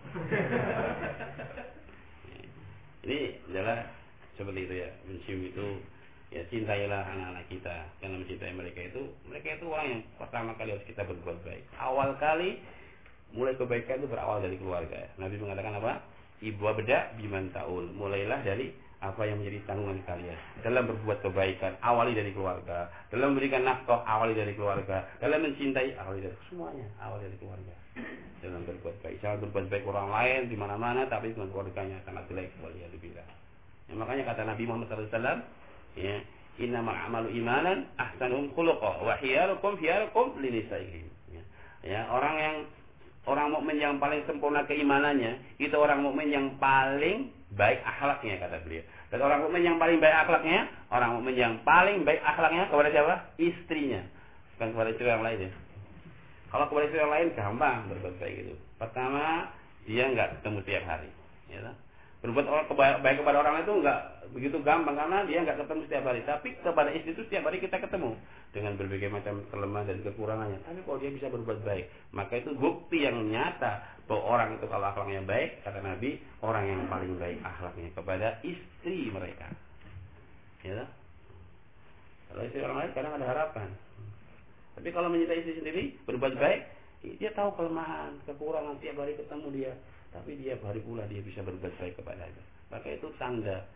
Ini adalah seperti itu ya, mencium itu. Ya cintailah anak-anak kita. Karena mencintai mereka itu, mereka itu orang yang pertama kali harus kita berbuat baik. Awal kali mulai kebaikan itu berawal dari keluarga. Nabi mengatakan apa? Ibu beda biman taul. Mulailah dari apa yang menjadi tanggungan kalian. Dalam berbuat kebaikan, awali dari keluarga. Dalam memberikan nafkah, awali dari keluarga. Dalam mencintai, awali dari semuanya, awali dari keluarga. Dalam berbuat baik, jangan berbuat baik orang lain di mana-mana, tapi dengan keluarganya sangat jelek. Waliyadzubillah. Ya, makanya kata Nabi Muhammad sallallahu alaihi wasallam, ya, innamal a'malu imanan ahsanuhum khuluqa wa khiyarukum khiyarukum linisaihim. Ya, ya, orang yang orang mukmin yang paling sempurna keimanannya itu orang mukmin yang paling baik akhlaknya kata beliau. Dan orang mukmin yang paling baik akhlaknya, orang mukmin yang paling baik akhlaknya kepada siapa? Istrinya, bukan kepada istri yang lain ya. Kalau kepada istri yang lain gampang berbuat baik itu. Pertama, dia enggak ketemu tiap hari, ya. Berbuat orang baik kepada orang itu enggak begitu gampang karena dia enggak ketemu setiap hari. Tapi kepada istri itu setiap hari kita ketemu dengan berbagai macam kelemahan dan kekurangannya. Tapi kalau dia bisa berbuat baik, maka itu bukti yang nyata bahwa orang itu kalau akhlaknya baik, kata Nabi, orang yang paling baik akhlaknya kepada istri mereka. Ya. Kalau istri orang lain kadang ada harapan. Tapi kalau mencintai istri sendiri, berbuat baik, dia tahu kelemahan, kekurangan, tiap hari ketemu dia. Tapi dia hari pula dia bisa berbuat baik kepadanya. Maka itu tanda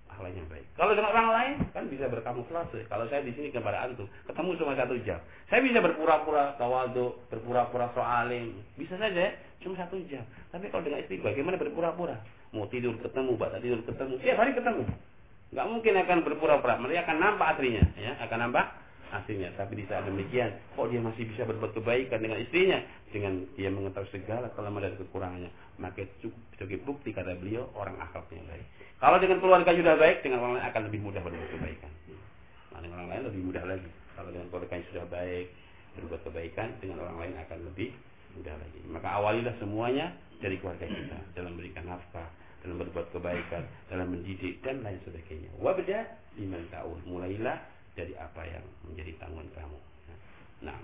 akhlak yang baik. Kalau dengan orang lain kan bisa berkamuflase. Kalau saya di sini kepada antum, ketemu cuma satu jam. Saya bisa berpura-pura tawadhu, berpura-pura so alim. Bisa saja cuma satu jam. Tapi kalau dengan istri bagaimana berpura-pura? Mau tidur ketemu, batal tidur ketemu, tiap hari ketemu. Enggak mungkin akan berpura-pura. Mereka akan nampak aslinya, ya, akan nampak aslinya. Tapi di saat demikian, kok dia masih bisa berbuat kebaikan dengan istrinya, dengan dia mengetahui segala kelemahan dan kekurangannya, maka itu cukup sebagai bukti, kata beliau, orang akhlaknya baik. Kalau dengan keluarga sudah baik, dengan orang lain akan lebih mudah berbuat kebaikan. Nah, dengan orang lain lebih mudah lagi. Kalau dengan keluarga yang sudah baik, berbuat kebaikan, dengan orang lain akan lebih mudah lagi. Maka awalilah semuanya dari keluarga kita, dalam memberikan nafkah, dalam berbuat kebaikan, dalam mendidik dan lain sebagainya. Wabda liman ta'ul, mulailah dari apa yang menjadi tanggungan kamu. Nah,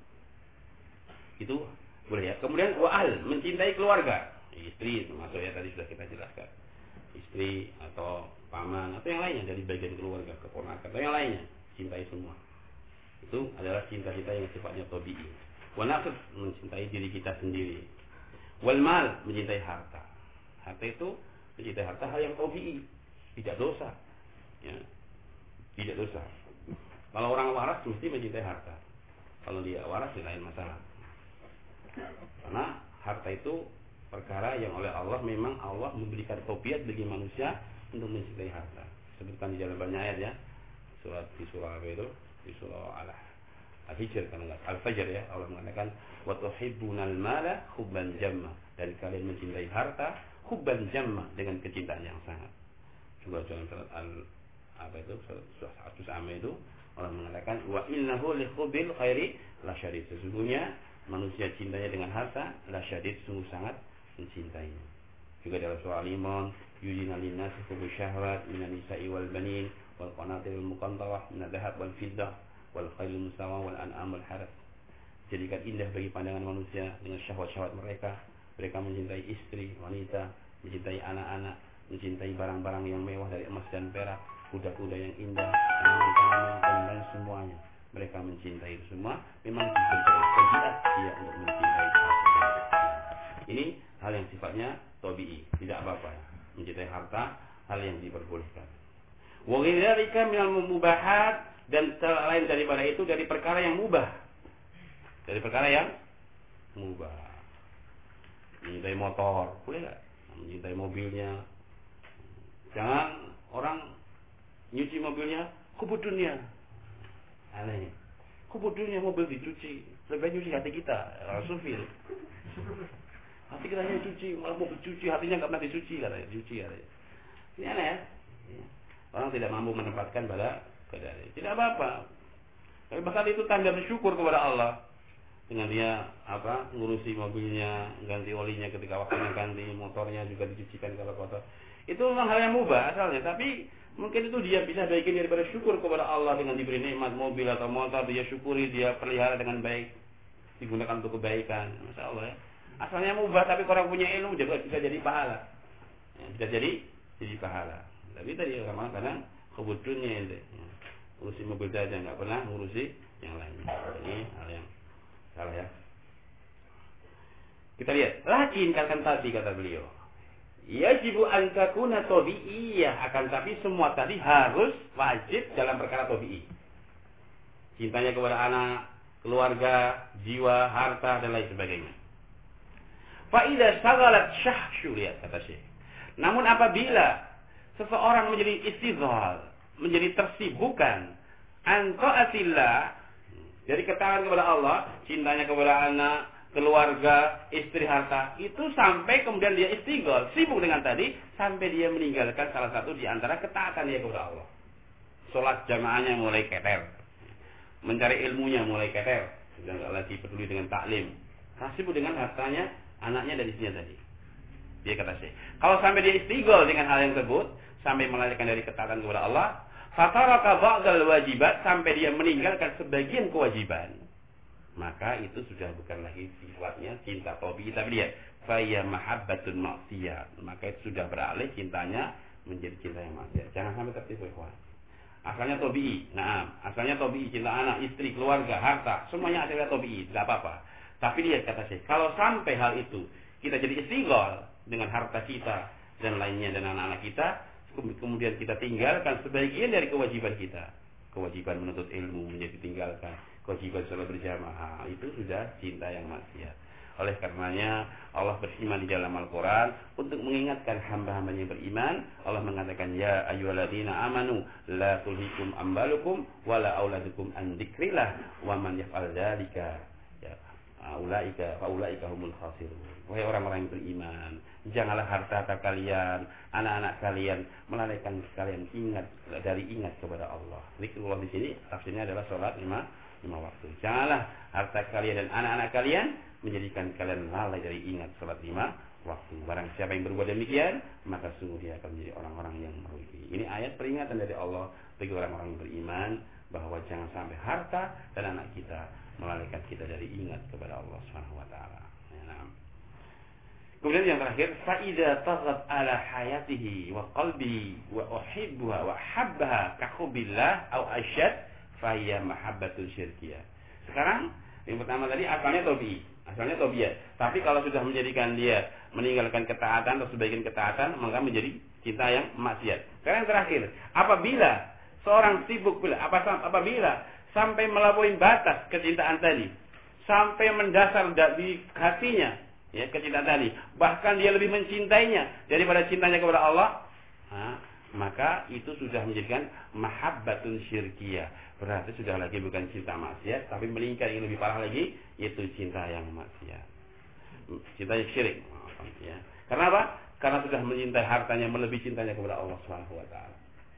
itu boleh ya. Kemudian wa'al, mencintai keluarga, istri, termasuk ya tadi sudah kita jelaskan, istri atau paman atau yang lainnya dari bagian keluarga, keponakan atau yang lainnya, cintai semua. Itu adalah cinta kita yang sifatnya tabi'i. Wa nafs, mencintai diri kita sendiri. Wal mal, mencintai harta. Harta itu mencintai harta hal yang tabi'i, tidak dosa. Ya. Tidak dosa. Kalau orang waras mesti mencintai harta. Kalau dia waras itu lain masalah. Karena harta itu perkara yang oleh Allah, memang Allah memberikan tabiat bagi manusia untuk mencintai harta. Sebutkan di dalam banyak ayat ya. Surat di surah apa itu? Di surah Al Al-Hijr kan enggak? Al-Fajr ya. Allah mengatakan wa tuhibbunal mala hubban jamma, dan kalian mencintai harta hubban jamma, dengan kecintaan yang sangat. Juga dalam surat Al apa itu? Surat Al-Amr itu Allah mengatakan wa innahu li hubbil khairi lasyadid. Sesungguhnya manusia cintanya dengan harta lasyadid, sungguh sangat mencintainya. Juga dalam surah Al-Imran, yudina linnasi hubbu syahwat minan nisa'i wal banin wal qanatiril muqantarah minadh dhahab wal fiddah wal khailil musawwamah wal an'am wal harth. Jadikan indah bagi pandangan manusia dengan syahwat-syahwat mereka. Mereka mencintai istri, wanita, mencintai anak-anak, mencintai barang-barang yang mewah dari emas dan perak, kuda-kuda yang indah, tanaman-tanaman dan lain semuanya. Mereka mencintai itu semua. Memang diberikan tabiat dia untuk mencintai harta. Ini hal yang sifatnya tabi'i, tidak apa-apa. Mencintai harta hal yang diperbolehkan. Wa ghaidzalika minal mubahat, dan selain daripada itu dari perkara yang mubah. Dari perkara yang mubah. Mencintai motor, boleh enggak? Mencintai mobilnya. Jangan orang nyuci mobilnya kubur dunia. Aneh. Kubur dunia mobil dicuci. Lebih baik nyuci hati kita, Rasulullah. Hati kita hanya cuci, malah mobil cuci, hatinya enggak pernah dicuci, katanya, dicuci katanya. Ini aneh ya. Orang tidak mampu menempatkan pada keadaan ini. Tidak apa-apa. Tapi bahkan itu tanda bersyukur kepada Allah. Dengan dia apa ngurusi mobilnya, ganti olinya ketika waktunya ganti, motornya juga dicucikan kalau kotor. Itu memang hal yang mubah asalnya, tapi mungkin itu dia bisa bagian daripada syukur kepada Allah dengan diberi nikmat mobil atau motor, dia syukuri, dia pelihara dengan baik, digunakan untuk kebaikan. Masya Allah ya. Asalnya mubah, tapi orang punya ilmu juga bisa jadi pahala. Ya, bisa jadi jadi pahala. Tapi tadi orang kadang kebutuhannya itu, ya. Ngurusi mobil saja nggak pernah ngurusi yang lainnya. Ini hal yang salah ya. Kita lihat. Lakin katakan tadi kata beliau, yajibu an takuna tabi'iyah, akan tapi semua tadi harus wajib dalam perkara tabi'i. Cintanya kepada anak, keluarga, jiwa, harta dan lain sebagainya. Fa idza shaghalat syahshu, lihat kata Syekh. Namun apabila seseorang menjadi istighal, menjadi tersibukkan an ta'atillah, dari ketaatan kepada Allah, cintanya kepada anak, keluarga, istri, harta, itu sampai kemudian dia istighol, sibuk dengan tadi, sampai dia meninggalkan salah satu di antara ketaatan dia kepada Allah. Sholat jamaahnya mulai keter, mencari ilmunya mulai keter, sudah tidak lagi peduli dengan taklim, sibuk dengan hartanya, anaknya dan istrinya tadi. Dia kata sih, kalau sampai dia istighol dengan hal yang tersebut, sampai melarikan dari ketaatan kepada Allah, fataraka ba'dal wajibat, sampai dia meninggalkan sebagian kewajiban, maka itu sudah bukan lagi sifatnya cinta tabi'i, tapi dia faya mahabbatun maksiyat, maka itu sudah beralih cintanya menjadi cinta yang maksiat. Jangan sampai tertipu ikhwan. Asalnya tabi'i, nah, asalnya tabi'i, cinta anak, istri, keluarga, harta, semuanya asalnya tabi'i, tidak apa-apa. Tapi dia kata saya, kalau sampai hal itu kita jadi istighol dengan harta kita dan lainnya dan anak-anak kita, kemudian kita tinggalkan sebagian dari kewajiban kita, kewajiban menuntut ilmu menjadi tinggalkan, kewajiban sholat berjamaah, itu sudah cinta yang maksiat. Oleh karenanya Allah berfirman di dalam Al-Quran untuk mengingatkan hamba-hambanya yang beriman. Allah mengatakan, ya ayyuhalladzina amanu la tulhikum ambalukum wala auladukum an dzikrillah wa man yaf'al dzalika ya ulaika fa ulaika humul khasirun. Wahai orang-orang yang beriman, janganlah harta kalian, anak-anak kalian melalaikan kalian ingat dari ingat kepada Allah. Zikrullah di sini tafsirnya adalah salat lima lima waktu. Janganlah harta kalian dan anak-anak kalian menjadikan kalian lalai dari ingat salat lima waktu. Barang siapa yang berbuat demikian, maka sungguh dia akan menjadi orang-orang yang merugi. Ini ayat peringatan dari Allah bagi orang-orang yang beriman bahwa jangan sampai harta dan anak kita melalaikan kita dari ingat kepada Allah Subhanahu wa taala. Ya, nah. Kemudian yang terakhir, fa idza taghat ala hayatihi wa qalbi wa uhibbuha wa habbaha ka hubbillah aw ashad fa hiya mahabbatul syirkiyah. Sekarang yang pertama tadi asalnya tabii, asalnya tabiat. Tapi kalau sudah menjadikan dia meninggalkan ketaatan atau sebagian ketaatan, maka menjadi cinta yang maksiat. Sekarang yang terakhir, apabila seorang sibuk bila apa apabila sampai melampaui batas kecintaan tadi, sampai mendasar di hatinya, ya kecintaan tadi, bahkan dia lebih mencintainya daripada cintanya kepada Allah, nah, maka itu sudah menjadikan mahabbatun syirkiyah. Berarti sudah lagi bukan cinta maksiat, tapi melingkar yang lebih parah lagi, yaitu cinta yang maksiat, cinta yang syirik. Ya. Karena apa? Karena sudah mencintai hartanya melebihi cintanya kepada Allah Subhanahu wa taala.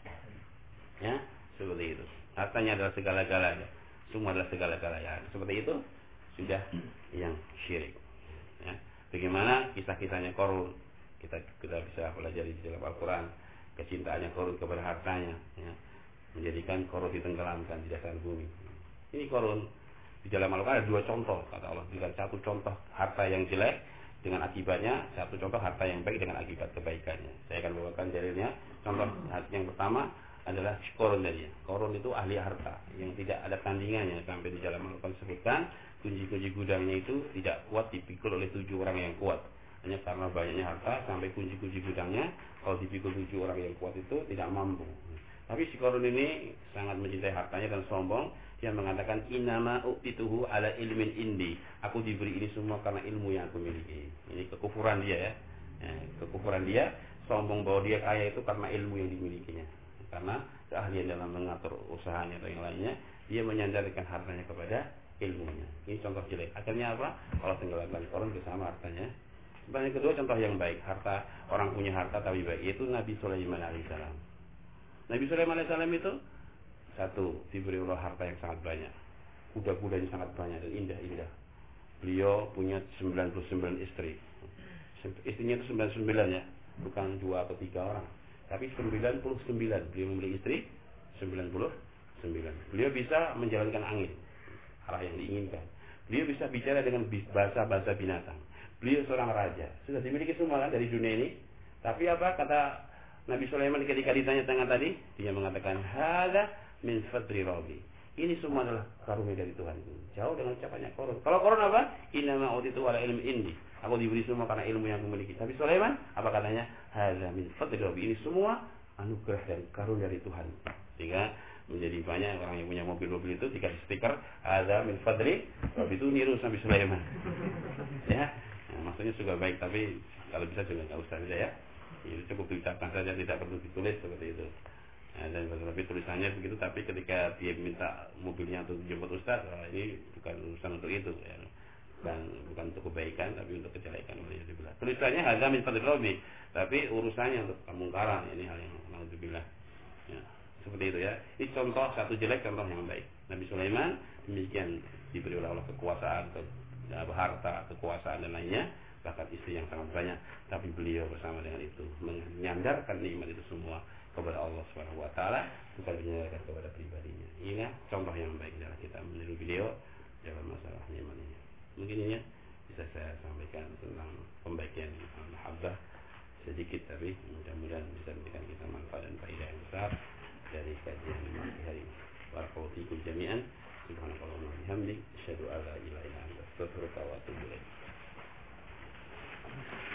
Ya, seperti itu. Hartanya adalah segala-galanya, semua adalah segala-galanya. Seperti itu sudah yang syirik. Ya. Bagaimana kisah-kisahnya Qarun? Kita kita bisa pelajari di dalam Al-Quran. Kecintaannya Qarun kepada hartanya, ya, menjadikan Qarun ditenggelamkan di dasar bumi. Ini Qarun di dalam Al-Quran ada dua contoh, kata Allah. Satu contoh harta yang jelek dengan akibatnya, satu contoh harta yang baik dengan akibat kebaikannya. Saya akan bawakan dalilnya. Contoh yang pertama adalah Qarun tadi. Qarun itu ahli harta yang tidak ada tandingannya. Sampai di dalam Al-Quran disebutkan kunci-kunci gudangnya itu tidak kuat dipikul oleh tujuh orang yang kuat. Hanya karena banyaknya harta sampai kunci-kunci gudangnya kalau dipikul tujuh orang yang kuat itu tidak mampu. Tapi si Qarun ini sangat mencintai hartanya dan sombong. Dia mengatakan, innama u'tituhu ala ilmin indi. Aku diberi ini semua karena ilmu yang aku miliki. Ini kekufuran dia ya. ya kekufuran dia, sombong bahwa dia kaya itu karena ilmu yang dimilikinya. Karena keahlian dalam mengatur usahanya atau yang lainnya, dia menyandarkan hartanya kepada ilmunya. Ini contoh jelek. Akhirnya apa? Kalau tenggelamkan Qarun bersama hartanya. Yang kedua contoh yang baik, harta orang punya harta tapi baik, yaitu Nabi Sulaiman alaihissalam. Nabi Sulaiman alaihissalam itu satu, diberi Allah harta yang sangat banyak, kuda-kudanya sangat banyak dan indah-indah. Beliau punya sembilan puluh sembilan istri. Istrinya itu sembilan puluh sembilan ya, bukan dua atau tiga orang, tapi sembilan puluh sembilan. Beliau memiliki istri sembilan puluh sembilan. Beliau bisa menjalankan angin arah yang diinginkan. Beliau bisa bicara dengan bahasa-bahasa binatang. Beliau seorang raja, sudah dimiliki semua kan dari dunia ini. Tapi apa kata Nabi Sulaiman ketika ditanya-tanya tadi? Dia mengatakan, hadza min fadli rabbi. Ini semua adalah karunia dari Tuhan. Jauh dengan ucapannya Qarun. Kalau Qarun apa? Innama utitu ala ilmi indi. Aku diberi semua karena ilmu yang aku miliki. Tapi Sulaiman apa katanya? Hadza min fadli rabbi. Ini semua anugerah dari karunia dari Tuhan. Sehingga menjadi banyak orang yang punya mobil-mobil itu dikasih stiker hadza min fadli rabbi, itu niru Nabi Sulaiman. Ya. Nah, maksudnya juga baik, tapi kalau bisa juga enggak usah saja ya. Itu cukup diucapkan saja, tidak perlu ditulis seperti itu. Nah, dan tapi tulisannya begitu, tapi ketika dia minta mobilnya untuk jemput Ustaz, oh, ini bukan urusan untuk itu ya. Dan bukan untuk kebaikan tapi untuk kejelekan. Tulisannya hadza min fadli rabbi, tapi urusannya untuk kemungkaran, ini hal yang naudzubillah. Ya, seperti itu ya. Ini contoh satu jelek, contoh yang baik. Nabi Sulaiman demikian diberi oleh Allah kekuasaan, ke, ya, harta, kekuasaan dan lainnya, bahkan istri yang sangat banyak, tapi beliau bersama dengan itu menyandarkan nikmat itu semua kepada Allah Subhanahu wa taala, bukan menyandarkan kepada pribadinya. Ini contoh yang baik dalam kita meniru beliau dalam masalah nikmat ini. Mungkin ini bisa saya sampaikan tentang pembagian mahabbah sedikit, tapi mudah-mudahan bisa memberikan kita manfaat dan faedah yang besar dari kajian pagi hari ini. Barakallahu fiikum jami'an. Subhanakallahumma wa bihamdik, asyhadu an la ilaha illa anta, astaghfiruka wa atubu ilaik.